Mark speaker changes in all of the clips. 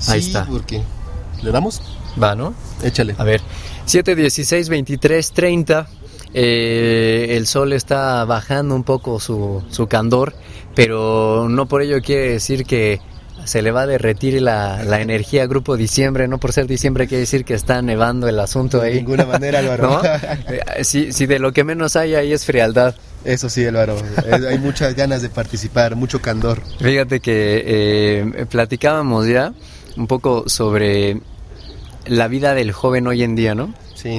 Speaker 1: Ahí
Speaker 2: Sí,
Speaker 1: está.
Speaker 2: porque... ¿Le damos?
Speaker 1: Va, ¿no?
Speaker 2: Échale.
Speaker 1: A ver, 7:16, 23:30. El sol está bajando un poco su candor, pero no por ello quiere decir que se le va a derretir la energía a Grupo Diciembre. No por ser diciembre quiere decir que está nevando el asunto ahí.
Speaker 2: De ninguna manera, Álvaro.
Speaker 1: ¿No? Si de lo que menos hay ahí es frialdad.
Speaker 2: Eso sí, Álvaro. Hay muchas ganas de participar, mucho candor.
Speaker 1: Fíjate que platicábamos ya un poco sobre la vida del joven hoy en día, ¿no?
Speaker 2: Sí.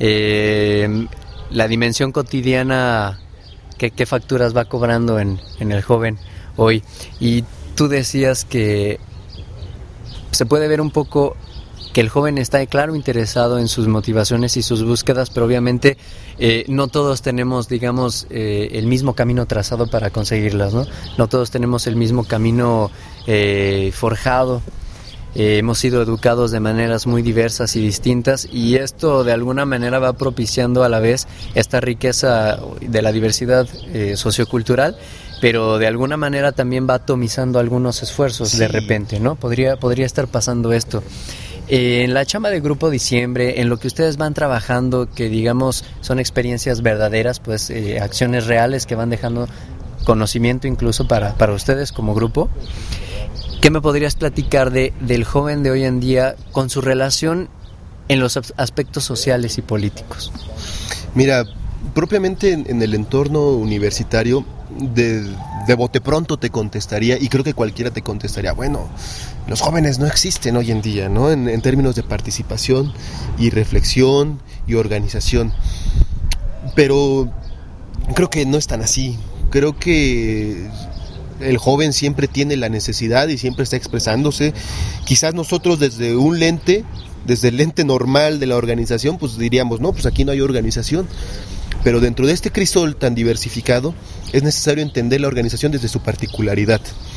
Speaker 1: La dimensión cotidiana, ¿qué facturas va cobrando en el joven hoy? Y tú decías que se puede ver un poco que el joven está, claro, interesado en sus motivaciones y sus búsquedas, pero obviamente no todos tenemos, digamos, el mismo camino trazado para conseguirlas, ¿no? No todos tenemos el mismo camino forjado. Hemos sido educados de maneras muy diversas y distintas, y esto de alguna manera va propiciando a la vez esta riqueza de la diversidad sociocultural, pero de alguna manera también va atomizando algunos esfuerzos. Sí. De repente, ¿no? Podría estar pasando esto. En la chamba de Grupo Diciembre, en lo que ustedes van trabajando, que digamos son experiencias verdaderas, pues acciones reales que van dejando conocimiento incluso para ustedes como grupo, ¿qué me podrías platicar del joven de hoy en día con su relación en los aspectos sociales y políticos?
Speaker 2: Mira, propiamente en el entorno universitario, de bote pronto te contestaría, y creo que cualquiera te contestaría, bueno, los jóvenes no existen hoy en día, ¿no? En términos de participación y reflexión y organización. Pero creo que no es tan así. Creo que el joven siempre tiene la necesidad y siempre está expresándose. Quizás nosotros desde el lente normal de la organización, pues diríamos, no, pues aquí no hay organización. Pero dentro de este crisol tan diversificado, es necesario entender la organización desde su particularidad.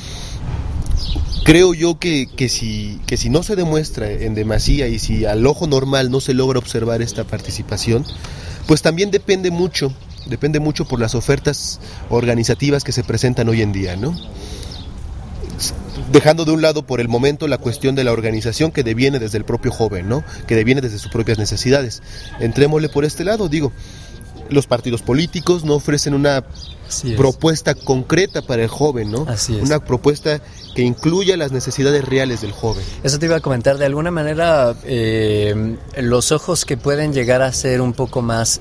Speaker 2: Creo yo que si no se demuestra en demasía y si al ojo normal no se logra observar esta participación, pues también depende mucho por las ofertas organizativas que se presentan hoy en día, ¿no? Dejando de un lado por el momento la cuestión de la organización que deviene desde el propio joven, ¿no? Que deviene desde sus propias necesidades. Entrémosle por este lado, digo, los partidos políticos no ofrecen una propuesta concreta para el joven, ¿no?
Speaker 1: Así es.
Speaker 2: Una propuesta que incluya las necesidades reales del joven.
Speaker 1: Eso te iba a comentar, de alguna manera los ojos que pueden llegar a ser un poco más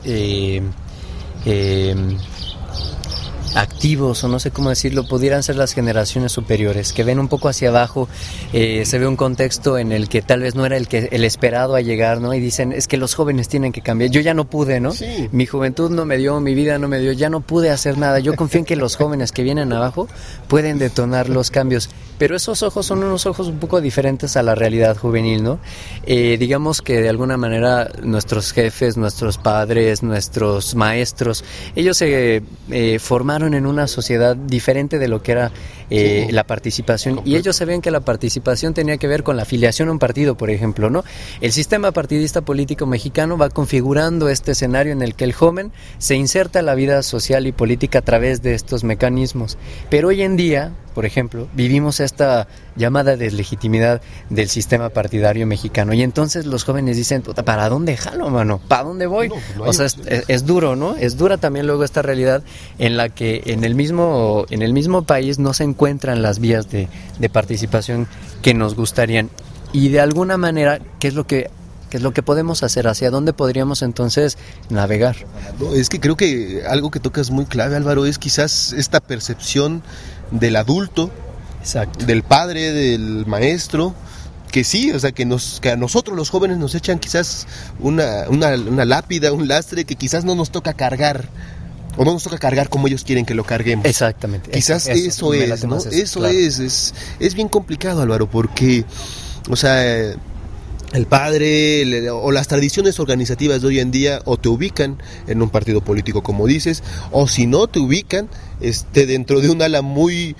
Speaker 1: activos, o no sé cómo decirlo, pudieran ser las generaciones superiores, que ven un poco hacia abajo. Se ve un contexto en el que tal vez no era el esperado a llegar, ¿no? Y dicen, es que los jóvenes tienen que cambiar, yo ya no pude, ¿no?
Speaker 2: Sí.
Speaker 1: Mi juventud no me dio, mi vida no me dio, ya no pude hacer nada. Yo confío en que los jóvenes que vienen abajo pueden detonar los cambios, pero esos ojos son unos ojos un poco diferentes a la realidad juvenil, ¿no? Digamos que de alguna manera nuestros jefes, nuestros padres, nuestros maestros, ellos se formaron en una sociedad diferente de lo que era la participación, y ellos sabían que la participación tenía que ver con la afiliación a un partido, por ejemplo, ¿no? El sistema partidista político mexicano va configurando este escenario en el que el joven se inserta en la vida social y política a través de estos mecanismos, pero hoy en día, por ejemplo, vivimos esta llamada deslegitimidad del sistema partidario mexicano, y entonces los jóvenes dicen, ¿para dónde jalo, mano? ¿Para dónde voy? No hay... O sea, es duro, ¿no? Es dura también luego esta realidad en la que en el mismo país no se encuentran las vías de participación que nos gustarían, y de alguna manera, ¿qué es lo que podemos hacer? ¿Hacia dónde podríamos entonces navegar?
Speaker 2: No, es que creo que algo que tocas muy clave, Álvaro, es quizás esta percepción del adulto,
Speaker 1: exacto,
Speaker 2: del padre, del maestro, que sí, o sea, que a nosotros los jóvenes nos echan quizás una lápida, un lastre que quizás no nos toca cargar, o no nos toca cargar como ellos quieren que lo carguemos.
Speaker 1: Exactamente.
Speaker 2: Quizás eso es, ¿no? Eso claro. Es bien complicado, Álvaro, porque, o sea, el padre o las tradiciones organizativas de hoy en día o te ubican en un partido político, como dices, o si no te ubican dentro de un ala muy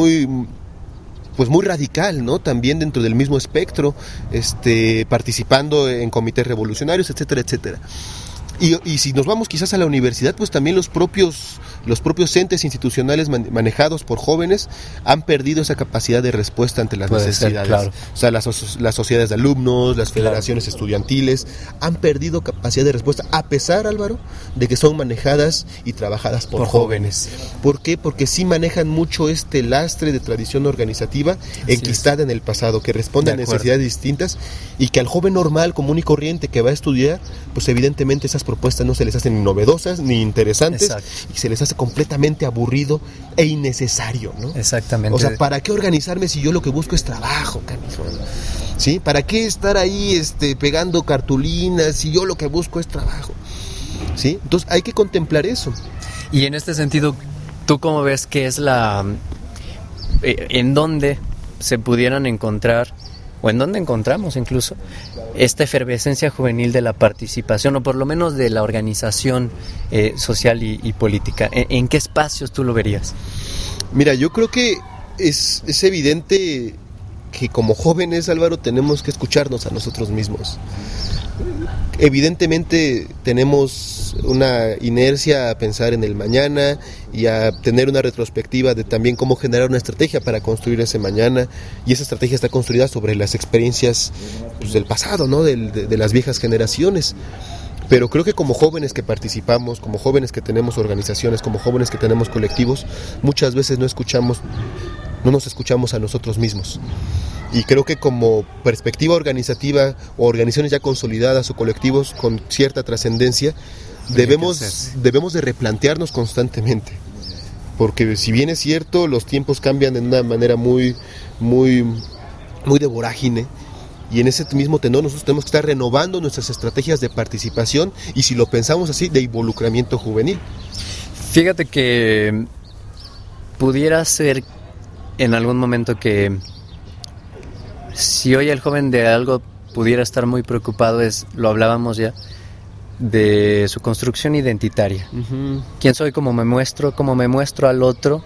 Speaker 2: radical, ¿no? También dentro del mismo espectro, participando en comités revolucionarios, etcétera, etcétera. Y si nos vamos quizás a la universidad, pues también los propios entes institucionales manejados por jóvenes han perdido esa capacidad de respuesta ante las necesidades.
Speaker 1: Claro.
Speaker 2: O sea, las sociedades de alumnos, las federaciones estudiantiles han perdido capacidad de respuesta, a pesar, Álvaro, de que son manejadas y trabajadas por jóvenes. ¿Por qué? Porque sí manejan mucho este lastre de tradición organizativa enquistada en el pasado, que responde a necesidades distintas, y que al joven normal, común y corriente que va a estudiar, pues evidentemente esas propuestas no se les hacen ni novedosas ni interesantes. Exacto. Y se les hace completamente aburrido e innecesario, ¿no?
Speaker 1: Exactamente.
Speaker 2: O sea, ¿para qué organizarme si yo lo que busco es trabajo, canijo? ¿Sí? ¿Para qué estar ahí pegando cartulinas si yo lo que busco es trabajo? ¿Sí? Entonces hay que contemplar eso.
Speaker 1: Y en este sentido, ¿tú cómo ves que es en dónde se pudieran encontrar, o en dónde encontramos incluso, esta efervescencia juvenil de la participación, o por lo menos de la organización social y política? ¿En qué espacios tú lo verías?
Speaker 2: Mira, yo creo que es evidente que como jóvenes, Álvaro, tenemos que escucharnos a nosotros mismos. Evidentemente tenemos una inercia a pensar en el mañana y a tener una retrospectiva de también cómo generar una estrategia para construir ese mañana, y esa estrategia está construida sobre las experiencias, pues, del pasado, ¿no? de las viejas generaciones. Pero creo que como jóvenes que participamos, como jóvenes que tenemos organizaciones, como jóvenes que tenemos colectivos, muchas veces no nos escuchamos a nosotros mismos. Y creo que como perspectiva organizativa, o organizaciones ya consolidadas o colectivos con cierta trascendencia, debemos de replantearnos constantemente. Porque si bien es cierto, los tiempos cambian de una manera muy, muy, muy de vorágine, y en ese mismo tenor nosotros tenemos que estar renovando nuestras estrategias de participación, y si lo pensamos así, de involucramiento juvenil.
Speaker 1: Fíjate que pudiera ser en algún momento que, si hoy el joven de algo pudiera estar muy preocupado, lo hablábamos ya, de su construcción identitaria. Uh-huh. ¿Quién soy? ¿Cómo me muestro al otro?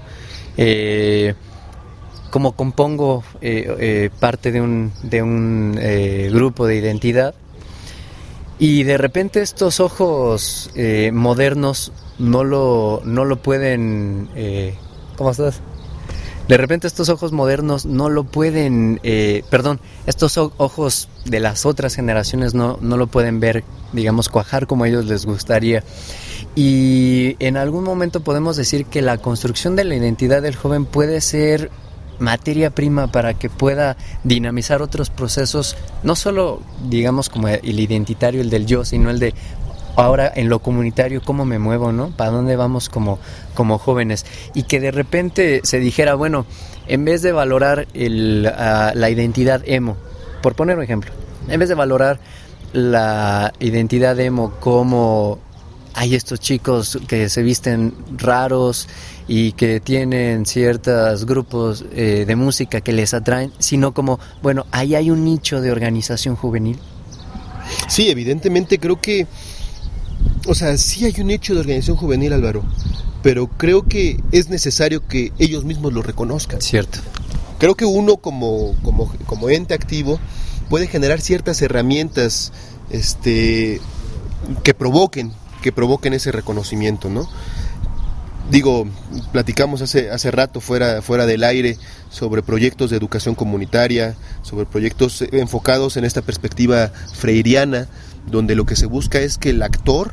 Speaker 1: ¿Cómo compongo parte de un grupo de identidad? Y de repente estos ojos modernos no lo pueden... ¿Cómo estás? De repente estos ojos modernos no lo pueden, estos ojos de las otras generaciones no lo pueden ver, digamos, cuajar como a ellos les gustaría. Y en algún momento podemos decir que la construcción de la identidad del joven puede ser materia prima para que pueda dinamizar otros procesos, no solo, digamos, como el identitario, el del yo, sino el de ahora en lo comunitario, cómo me muevo, ¿no? ¿Para dónde vamos como jóvenes? Y que de repente se dijera, bueno, en vez de valorar la identidad emo, por poner un ejemplo, en vez de valorar la identidad emo como hay estos chicos que se visten raros y que tienen ciertos grupos de música que les atraen, sino como, bueno, ahí hay un nicho de organización juvenil.
Speaker 2: Sí, evidentemente creo que, o sea, sí hay un nicho de organización juvenil, Álvaro, pero creo que es necesario que ellos mismos lo reconozcan.
Speaker 1: Cierto.
Speaker 2: Creo que uno como ente activo puede generar ciertas herramientas que provoquen ese reconocimiento, ¿no? Digo, platicamos hace rato fuera del aire sobre proyectos de educación comunitaria, sobre proyectos enfocados en esta perspectiva freiriana, donde lo que se busca es que el actor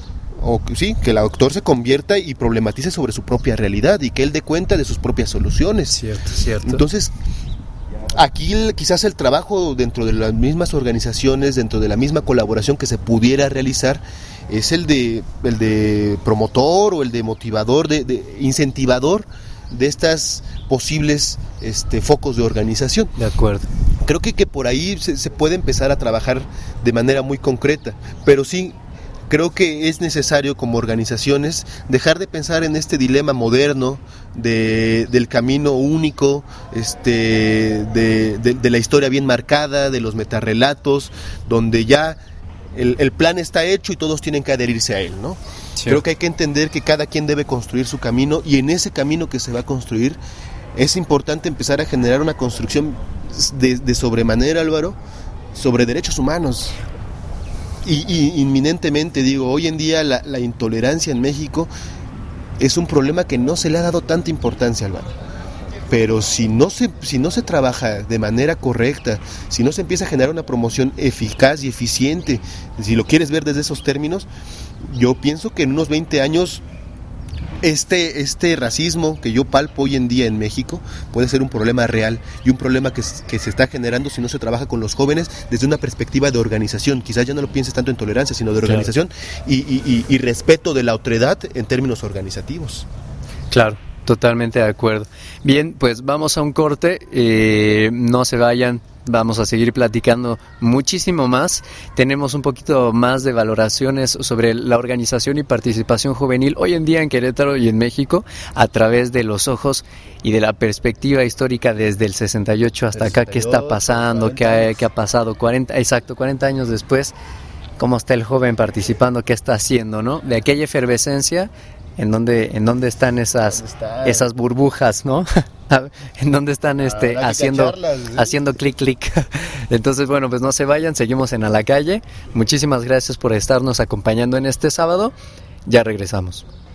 Speaker 2: se convierta y problematice sobre su propia realidad, y que él dé cuenta de sus propias soluciones.
Speaker 1: Cierto.
Speaker 2: Entonces, aquí quizás el trabajo dentro de las mismas organizaciones, dentro de la misma colaboración que se pudiera realizar, es el de promotor, o el de motivador, de incentivador de estas posibles focos de organización.
Speaker 1: De acuerdo.
Speaker 2: Creo que por ahí se puede empezar a trabajar de manera muy concreta, pero sí creo que es necesario como organizaciones dejar de pensar en este dilema moderno del camino único, de la historia bien marcada, de los metarrelatos, donde ya el plan está hecho y todos tienen que adherirse a él, ¿no? Sí. Creo que hay que entender que cada quien debe construir su camino, y en ese camino que se va a construir es importante empezar a generar una construcción de sobremanera, Álvaro, sobre derechos humanos. Y inminentemente, digo, hoy en día la intolerancia en México es un problema que no se le ha dado tanta importancia, Álvaro. Pero si no se trabaja de manera correcta, si no se empieza a generar una promoción eficaz y eficiente, si lo quieres ver desde esos términos, yo pienso que en unos 20 años este racismo que yo palpo hoy en día en México puede ser un problema real y un problema que se está generando si no se trabaja con los jóvenes desde una perspectiva de organización. Quizás ya no lo pienses tanto en tolerancia, sino de organización, claro, y respeto de la otredad en términos organizativos.
Speaker 1: Claro. Totalmente de acuerdo. Bien, pues vamos a un corte, no se vayan, vamos a seguir platicando muchísimo más. Tenemos un poquito más de valoraciones sobre la organización y participación juvenil hoy en día en Querétaro y en México a través de los ojos y de la perspectiva histórica desde el 68 hasta acá, qué está pasando, qué ha pasado 40 años después, cómo está el joven participando, qué está haciendo, ¿no? De aquella efervescencia. ¿En dónde están esas burbujas, no? ¿En dónde están haciendo clic? Entonces, bueno, pues no se vayan, seguimos en A la Calle. Muchísimas gracias por estarnos acompañando en este sábado. Ya regresamos.